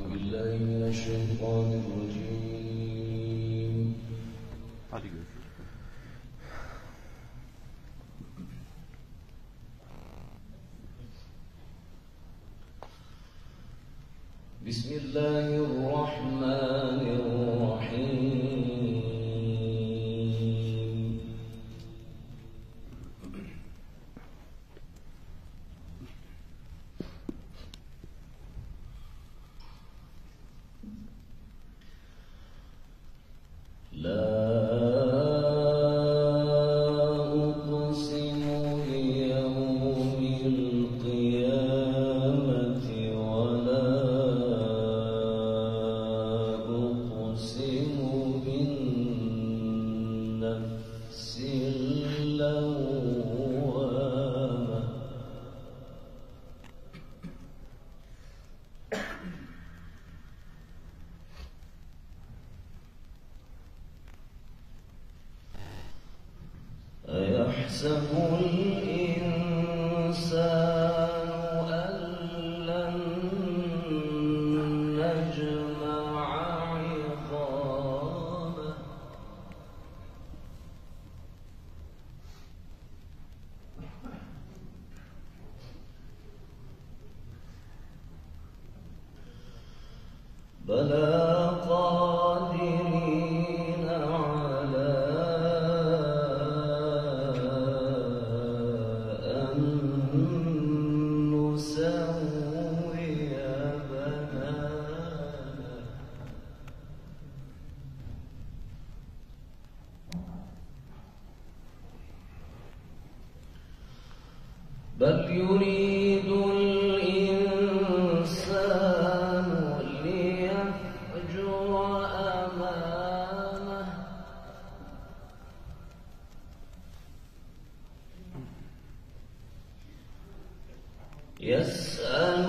بالله من الشيطان الرجيم. بسم الله الرحمن الرحيم. لا أقسم بيوم القيامة ولا أقسم بالنفس اللوامة. أيحسب الإنسان أن لن نجمع عظامه. بلى قادرين على أن نسوي بنانه. بل يريد الإنسان ليفجر أمامه. يسأل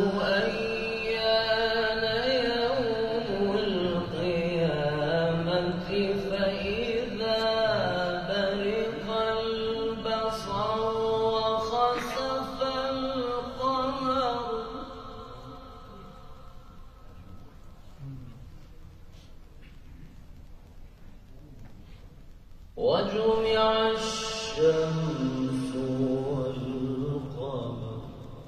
أيان يوم القيامة فإذا برق البصر وخسف القمر وجمع الشمس والقمر.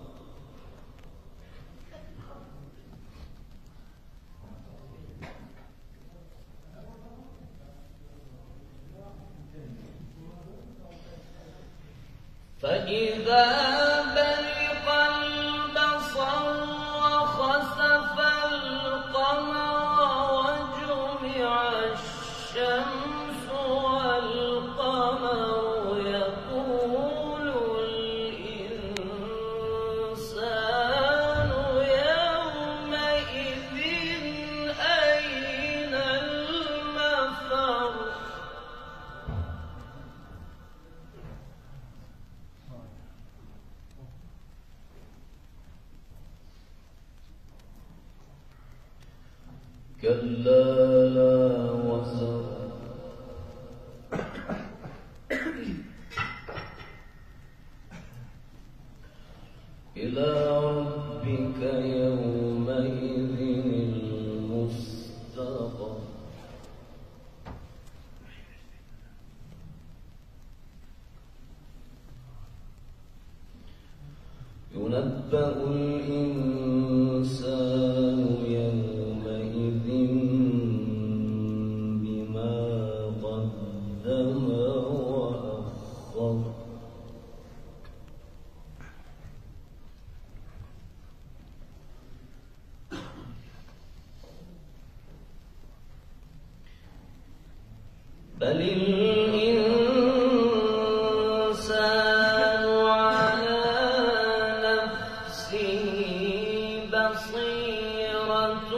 فإذا برق البصر وخسف القمر وجمع الشمس والقمر يقول الإنسان يومئذ أين المفر. كلا لا وزر. إلى ربك يومئذ المستقر. ينبأ الإنسان يومئذ بما قدم وأخر. بل الإنسان على نفسه بصيرة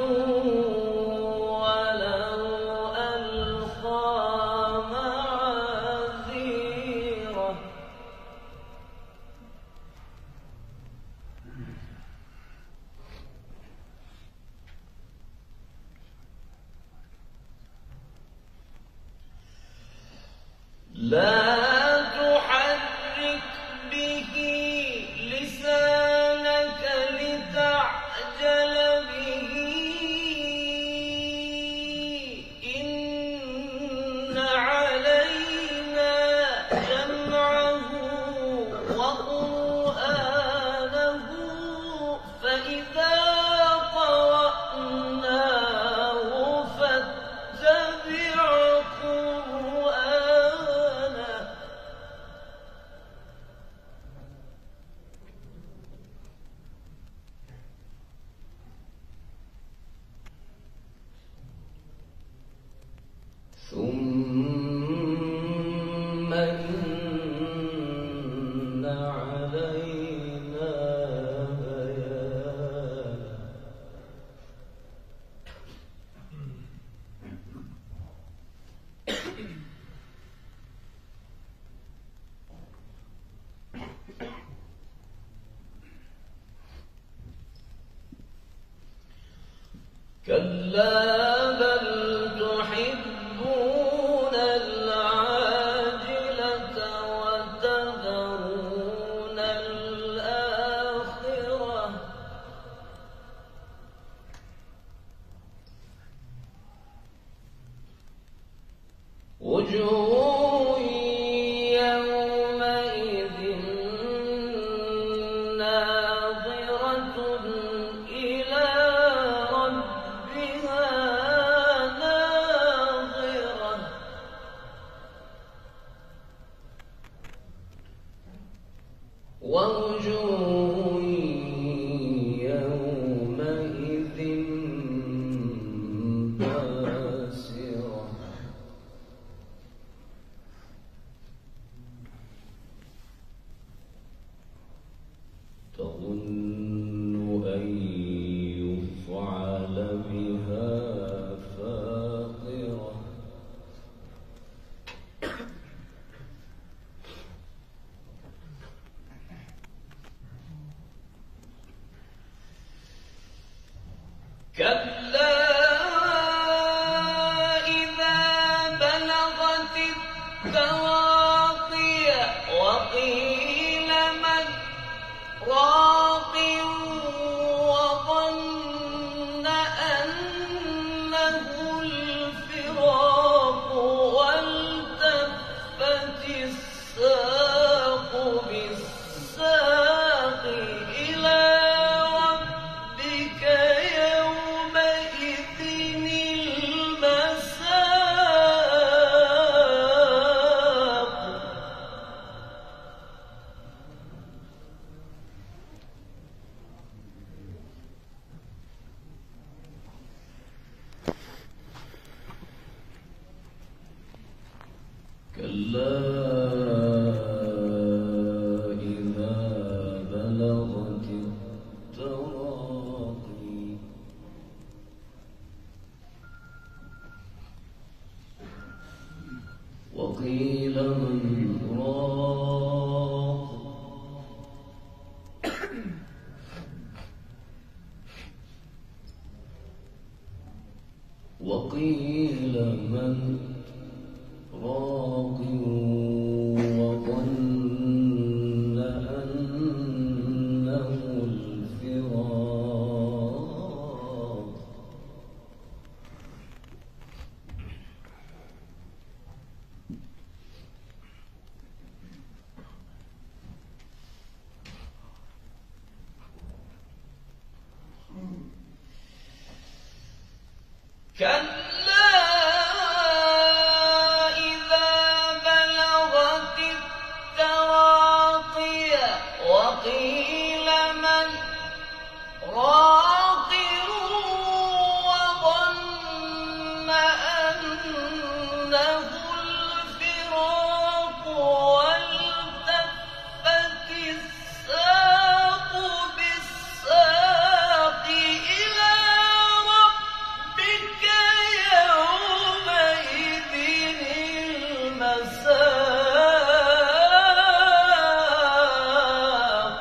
ولو ألقى معاذيره. لا تحرك به لسانك لتعجل به كلا بل تحبون العاجلة وتذرون الآخرة وجوه يومئذ ناظرة إلى ربها ناظرة ووجوه يومئذ باسرة تظن أن يفعل بها فاقرة كلا إذا بلغت التراقي وقيل من راق وظن أنه الفراق والتفت الساق بالساق إلى ربك يومئذ المساق كلا إذا بلغت التراقي وقيل من راق وقيل من راق وظن أنه الفراق كلا إذا بلغت التراقي وقيل من راق وظن أنه الفراق والتفت الساق بالساق إلى ربك يومئذ المساق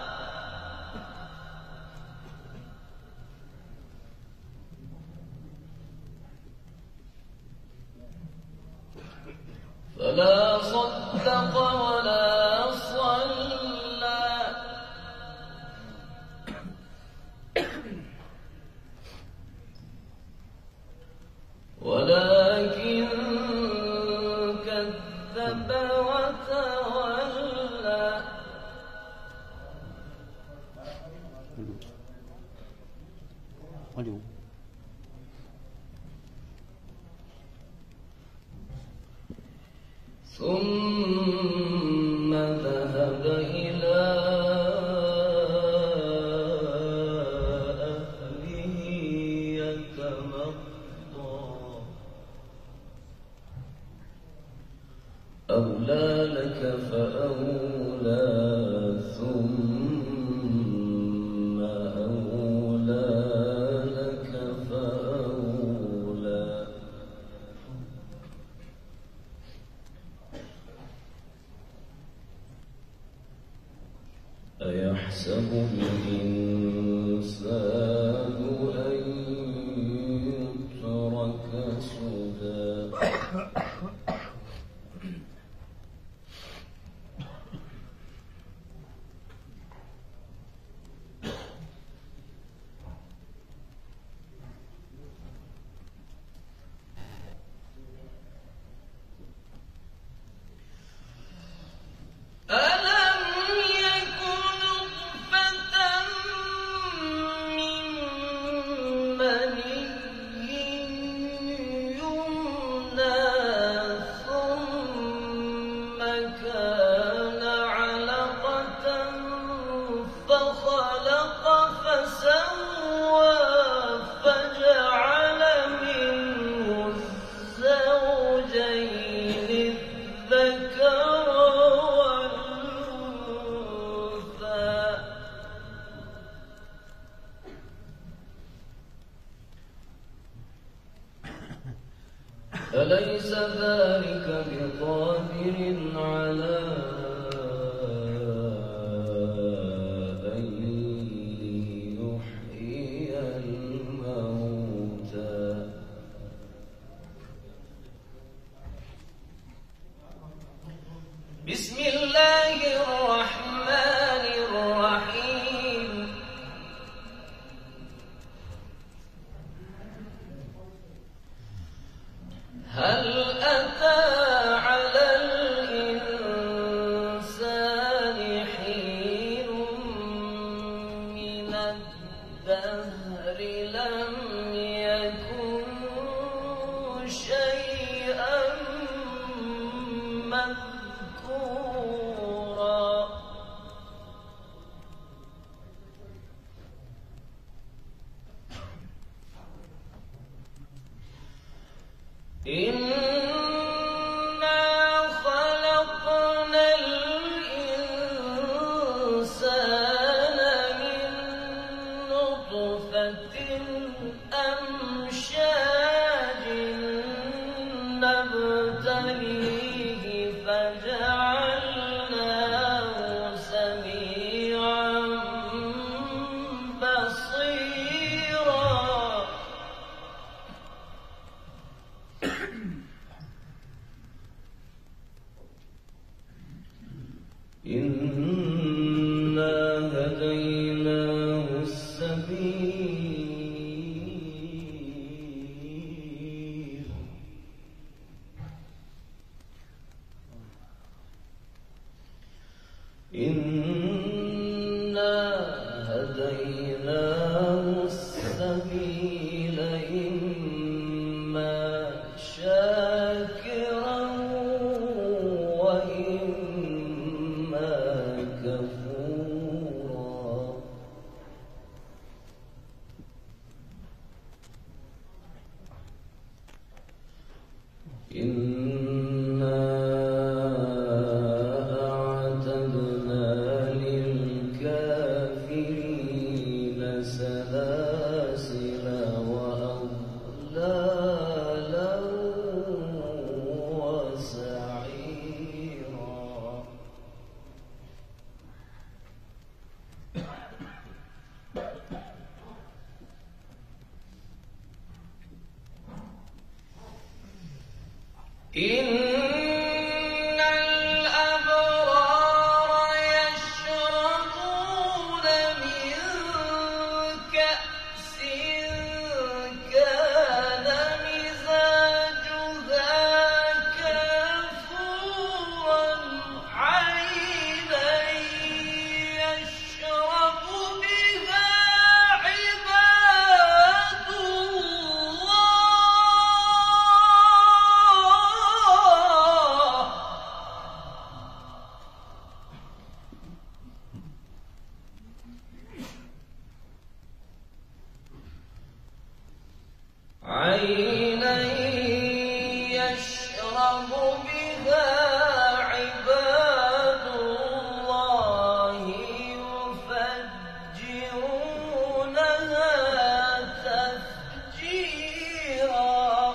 فلا صدق ولا صلى ولكن كذب وتولى ثم ذهب إلى أهله يتمطى أولى لك فأولى ثم أولى لك فأولى أيحسب الإنسان أن أليس ذلك بقادر على أن يحيي الموتى بسم الله الرحمن الرحيم هل أتى على الإنسان حين من الدهر لم يكن شيئا مذكورا إنا خلقنا الإنسان من نطفة أمشاج نبتليه فجعلناه سميعا بصيرا إنا هديناه السبيل إنا هديناه السبيل إما شاكرا وإما كفورا إنا أعتدنا للكافرين سلاسل وأغلالا وسعيرا إن الأبرار يشربون من كأس كان مزاجها كافورا عينا يشرب بها عباد الله عينا يشرب بها عباد الله يفجرونها تفجيرا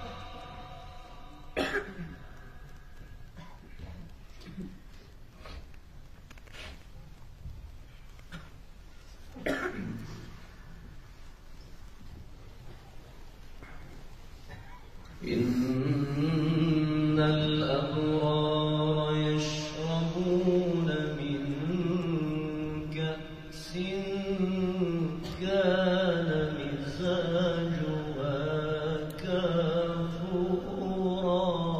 إن الأبرار يشربون من كأس كان مزاجها كافورا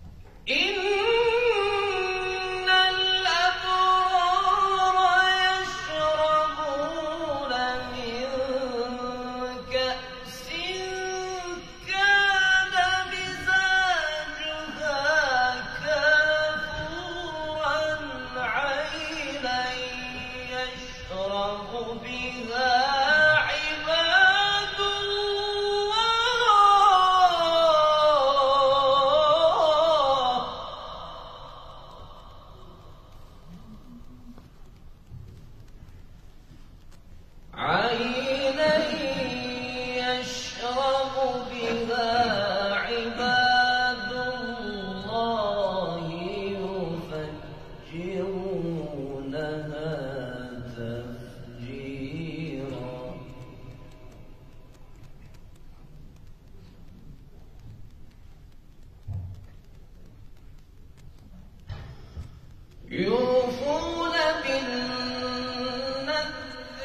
إن الأبرار يوفون بالنذر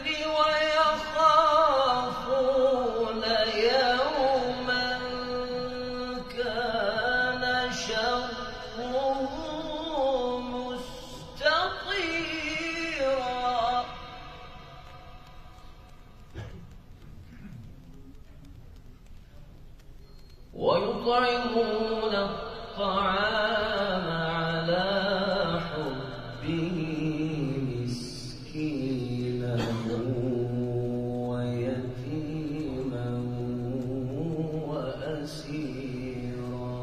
ويخافون يوما كان شره مستطيرا ويطعمون الطعام على حبه مسكينا ويتيما وأسيرا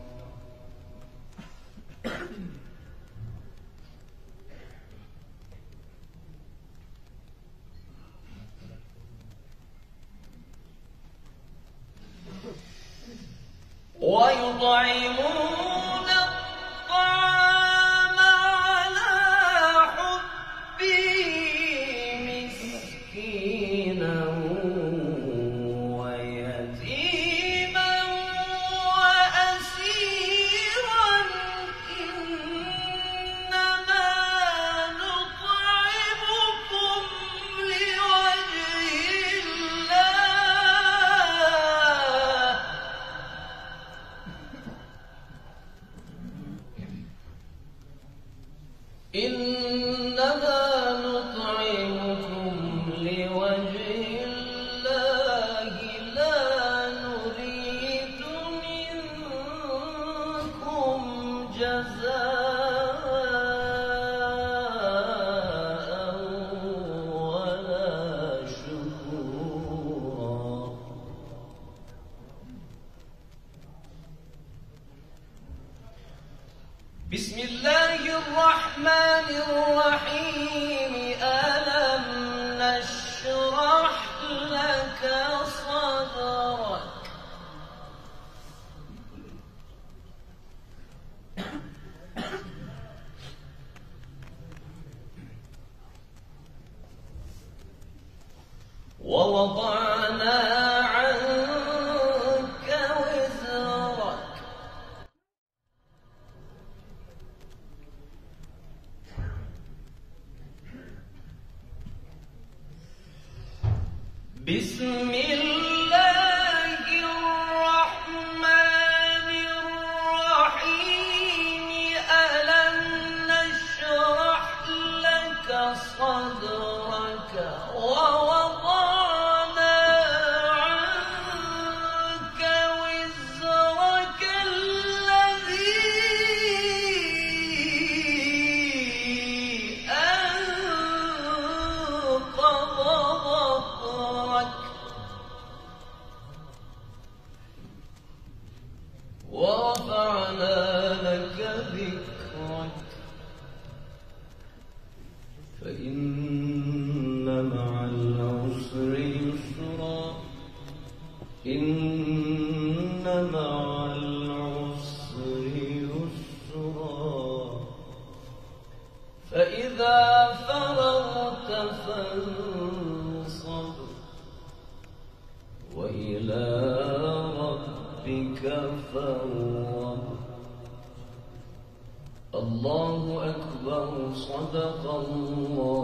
ويطعمون الطعام على حبه مسكينا ويتيما وأسيرا إنما نطعمكم لوجه الله إنما نطعمكم لوجه الله لا نريد منكم جزاء ولا شكورا بسم الله الرحمن الرحيم ألم نشرح لك صدرك ووضعنا عنك وزرك بسم الله الرحمن الرحيم ألم نشرح لك صدرك ووضعنا عنك وزرك الذي أنقض ظهرك ورفعنا لك ذكرك فإن مع العسر يسرا إن مع العسر يسرا فإذا فرغت فانصب وإلى ربك فارغب الله أكبر صدق الله